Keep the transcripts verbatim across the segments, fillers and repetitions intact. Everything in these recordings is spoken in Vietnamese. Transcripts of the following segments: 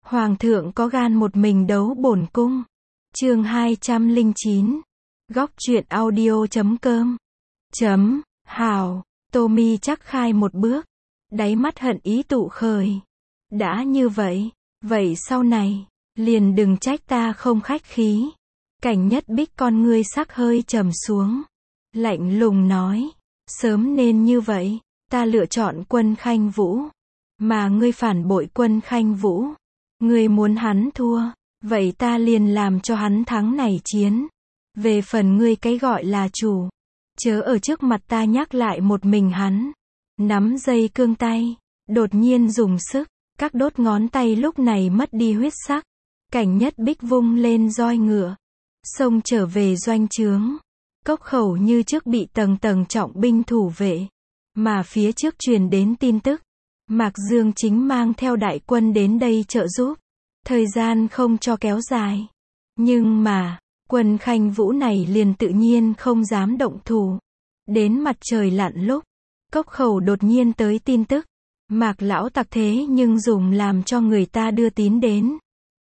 Hoàng thượng có gan một mình đấu bổn cung. Chương hai trăm lẻ chín. Góc truyện audio chấm com. Chấm, hào, Tommy chắc khai một bước. Đáy mắt hận ý tụ khởi. Đã như vậy, vậy sau này, liền đừng trách ta không khách khí. Cảnh Nhất Bích con ngươi sắc hơi trầm xuống. Lạnh lùng nói, sớm nên như vậy, ta lựa chọn Quân Khanh Vũ. Mà ngươi phản bội Quân Khanh Vũ. Ngươi muốn hắn thua, vậy ta liền làm cho hắn thắng này chiến. Về phần ngươi cái gọi là chủ, chớ ở trước mặt ta nhắc lại một mình hắn. Nắm dây cương tay, đột nhiên dùng sức, các đốt ngón tay lúc này mất đi huyết sắc. Cảnh Nhất Bích vung lên roi ngựa, xông trở về doanh trướng. Cốc khẩu như trước bị tầng tầng trọng binh thủ vệ, mà phía trước truyền đến tin tức, Mạc Dương chính mang theo đại quân đến đây trợ giúp. Thời gian không cho kéo dài. Nhưng mà, Quân Khanh Vũ này liền tự nhiên không dám động thủ. Đến mặt trời lặn lúc, cốc khẩu đột nhiên tới tin tức. Mạc lão tặc thế nhưng dùng làm cho người ta đưa tín đến.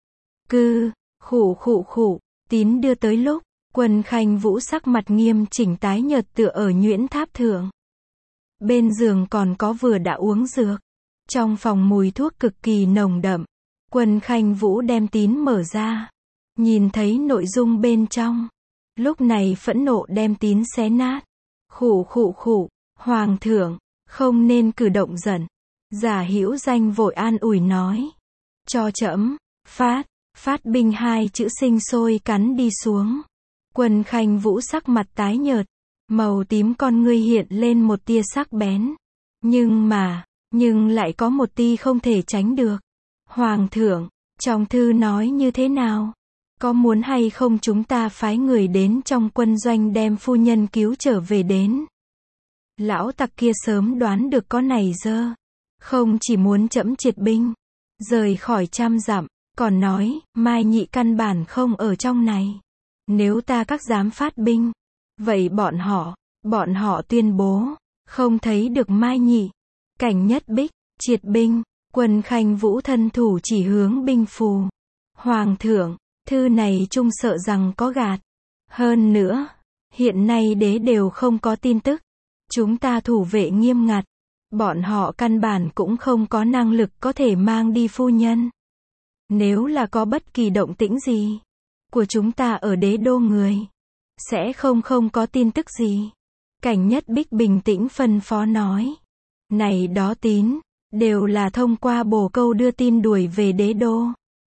Cư, khụ khụ khụ, tín đưa tới lúc, Quân Khanh Vũ sắc mặt nghiêm chỉnh tái nhợt tựa ở nhuyễn tháp thượng. Bên giường còn có vừa đã uống dược. Trong phòng mùi thuốc cực kỳ nồng đậm. Quân Khanh Vũ đem tín mở ra. Nhìn thấy nội dung bên trong. Lúc này phẫn nộ đem tín xé nát. Khụ khụ khụ, Hoàng thượng, không nên cử động giận. Giả Hữu Danh vội an ủi nói. Cho trẫm, phát, phát binh hai chữ sinh sôi cắn đi xuống. Quân Khanh Vũ sắc mặt tái nhợt. Màu tím con ngươi hiện lên một tia sắc bén. Nhưng mà, nhưng lại có một tia không thể tránh được. Hoàng thượng, trong thư nói như thế nào? Có muốn hay không chúng ta phái người đến trong quân doanh đem phu nhân cứu trở về đến? Lão tặc kia sớm đoán được có này dơ. Không chỉ muốn trẫm triệt binh, rời khỏi trăm dặm, còn nói, Mai Nhị căn bản không ở trong này. Nếu ta các dám phát binh, vậy bọn họ, bọn họ tuyên bố, không thấy được Mai Nhị. Cảnh Nhất Bích, triệt binh. Quân Khanh Vũ thân thủ chỉ hướng binh phù. Hoàng thượng, thư này chung sợ rằng có gạt. Hơn nữa, hiện nay đế đều không có tin tức. Chúng ta thủ vệ nghiêm ngặt. Bọn họ căn bản cũng không có năng lực có thể mang đi phu nhân. Nếu là có bất kỳ động tĩnh gì của chúng ta ở đế đô người, sẽ không không có tin tức gì. Cảnh Nhất Bích bình tĩnh phân phó nói. Này đó tín, đều là thông qua bồ câu đưa tin đuổi về đế đô.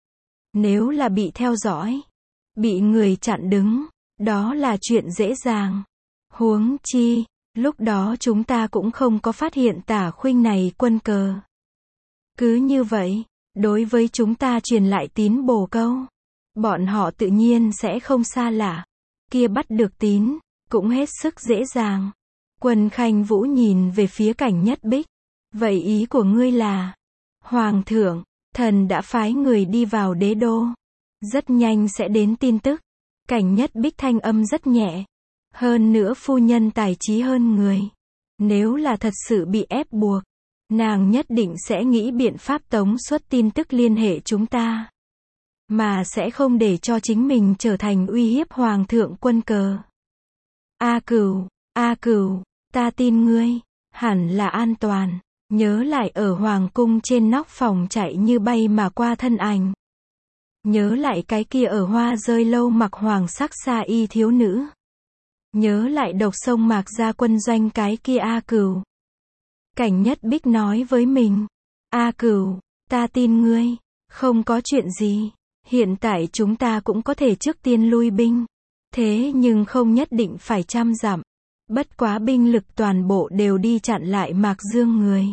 Nếu là bị theo dõi, bị người chặn đứng, đó là chuyện dễ dàng. Huống chi, lúc đó chúng ta cũng không có phát hiện Tả Khuynh này quân cờ. Cứ như vậy, đối với chúng ta truyền lại tín bồ câu, bọn họ tự nhiên sẽ không xa lạ. Kia bắt được tín, cũng hết sức dễ dàng. Quân Khanh Vũ nhìn về phía Cảnh Nhất Bích. Vậy ý của ngươi là, Hoàng thượng, thần đã phái người đi vào đế đô. Rất nhanh sẽ đến tin tức. Cảnh Nhất Bích thanh âm rất nhẹ. Hơn nữa phu nhân tài trí hơn người. Nếu là thật sự bị ép buộc, nàng nhất định sẽ nghĩ biện pháp tống xuất tin tức liên hệ chúng ta. Mà sẽ không để cho chính mình trở thành uy hiếp Hoàng thượng quân cờ. A Cửu, A Cửu, ta tin ngươi, hẳn là an toàn. Nhớ lại ở Hoàng cung trên nóc phòng chạy như bay mà qua thân ảnh. Nhớ lại cái kia ở hoa rơi lâu mặc hoàng sắc sa y thiếu nữ. Nhớ lại độc sông Mạc ra quân doanh cái kia A Cửu. Cảnh Nhất Bích nói với mình. A Cửu, ta tin ngươi, không có chuyện gì. Hiện tại chúng ta cũng có thể trước tiên lui binh. Thế nhưng không nhất định phải trăm dặm. Bất quá binh lực toàn bộ đều đi chặn lại Mạc Dương người.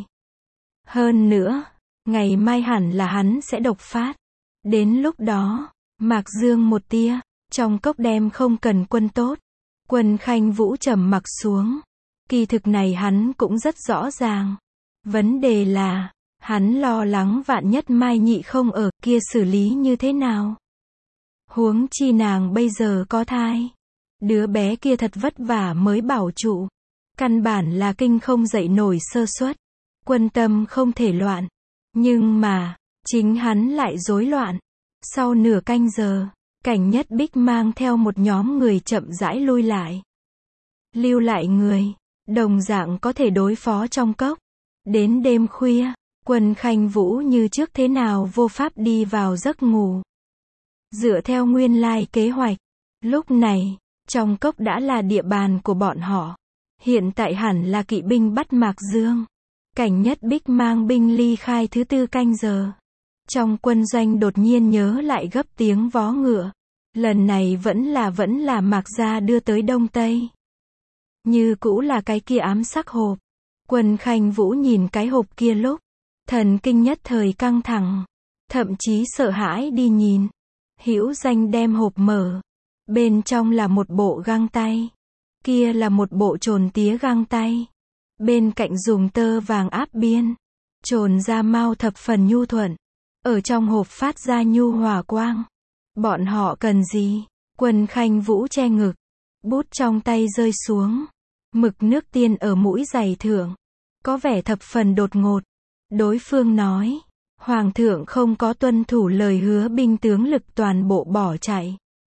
Hơn nữa, ngày mai hẳn là hắn sẽ độc phát. Đến lúc đó, Mạc Dương một tia, trong cốc đem không cần quân tốt. Quân Khanh Vũ trầm mặc xuống. Kỳ thực này hắn cũng rất rõ ràng. Vấn đề là, hắn lo lắng vạn nhất Mai Nhị không ở kia xử lý như thế nào. Huống chi nàng bây giờ có thai. Đứa bé kia thật vất vả mới bảo trụ. Căn bản là kinh không dậy nổi sơ suất. Quân tâm không thể loạn. Nhưng mà, chính hắn lại rối loạn. Sau nửa canh giờ, Cảnh Nhất Bích mang theo một nhóm người chậm rãi lui lại. Lưu lại người, đồng dạng có thể đối phó trong cốc. Đến đêm khuya, Quân Khanh Vũ như trước thế nào vô pháp đi vào giấc ngủ. Dựa theo nguyên lai kế hoạch, lúc này, trong cốc đã là địa bàn của bọn họ. Hiện tại hẳn là kỵ binh bắt Mạc Dương. Cảnh Nhất Bích mang binh ly khai thứ tư canh giờ. Trong quân doanh đột nhiên nhớ lại gấp tiếng vó ngựa. Lần này vẫn là vẫn là Mạc gia đưa tới Đông Tây. Như cũ là cái kia ám sắc hộp. Quân Khanh Vũ nhìn cái hộp kia lúc, thần kinh nhất thời căng thẳng, thậm chí sợ hãi đi nhìn. Hữu Danh đem hộp mở. Bên trong là một bộ găng tay. Kia là một bộ trồn tía găng tay. Bên cạnh dùng tơ vàng áp biên. Trồn da mau thập phần nhu thuận. Ở trong hộp phát ra nhu hòa quang. Bọn họ cần gì? Quân Khanh Vũ che ngực. Bút trong tay rơi xuống. Mực nước tiên ở mũi giày thượng. Có vẻ thập phần đột ngột. Đối phương nói. Hoàng thượng không có tuân thủ lời hứa, binh tướng lực toàn bộ bỏ chạy.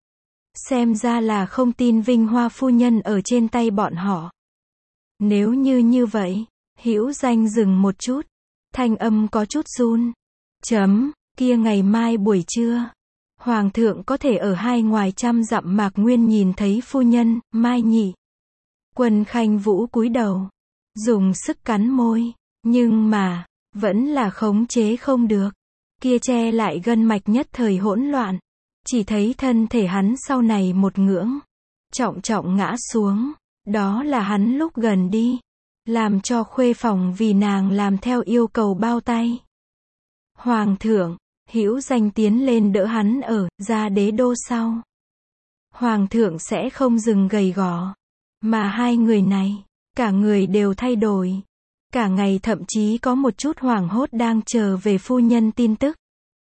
Xem ra là không tin vinh hoa phu nhân ở trên tay bọn họ. Nếu như như vậy, Hữu Danh dừng một chút. Thanh âm có chút run. Chấm, kia ngày mai buổi trưa. Hoàng thượng có thể ở hai ngoài trăm dặm Mạc Nguyên nhìn thấy phu nhân, Mai nhỉ. Quân Khanh Vũ cúi đầu. Dùng sức cắn môi. Nhưng mà, vẫn là khống chế không được. Kia che lại gân mạch nhất thời hỗn loạn. Chỉ thấy thân thể hắn sau này một ngưỡng. Trọng trọng ngã xuống. Đó là hắn lúc gần đi. Làm cho khuê phòng vì nàng làm theo yêu cầu bao tay. Hoàng thượng, Hữu Danh tiến lên đỡ hắn ở, ra đế đô sau. Hoàng thượng sẽ không dừng gầy gò. Mà hai người này, cả người đều thay đổi. Cả ngày thậm chí có một chút hoảng hốt đang chờ về phu nhân tin tức.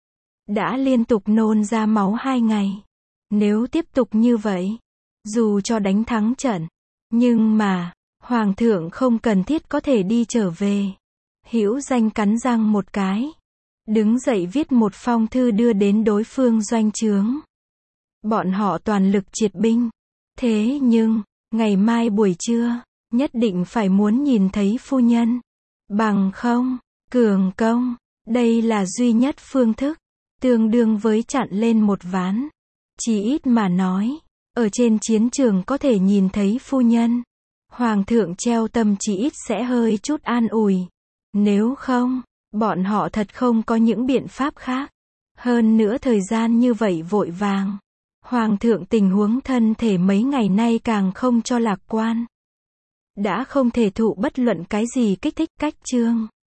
Đã liên tục nôn ra máu hai ngày. Nếu tiếp tục như vậy, dù cho đánh thắng trận, nhưng mà, Hoàng thượng không cần thiết có thể đi trở về. Hữu Danh cắn răng một cái. Đứng dậy viết một phong thư đưa đến đối phương doanh trướng. Bọn họ toàn lực triệt binh. Thế nhưng, ngày mai buổi trưa, nhất định phải muốn nhìn thấy phu nhân. Bằng không, cường công. Đây là duy nhất phương thức. Tương đương với chặn lên một ván. Chỉ ít mà nói, ở trên chiến trường có thể nhìn thấy phu nhân. Hoàng thượng treo tâm chỉ ít sẽ hơi chút an ủi. Nếu không, bọn họ thật không có những biện pháp khác. Hơn nữa thời gian như vậy vội vàng. Hoàng thượng tình huống thân thể mấy ngày nay càng không cho lạc quan. Đã không thể thụ bất luận cái gì kích thích cách chương.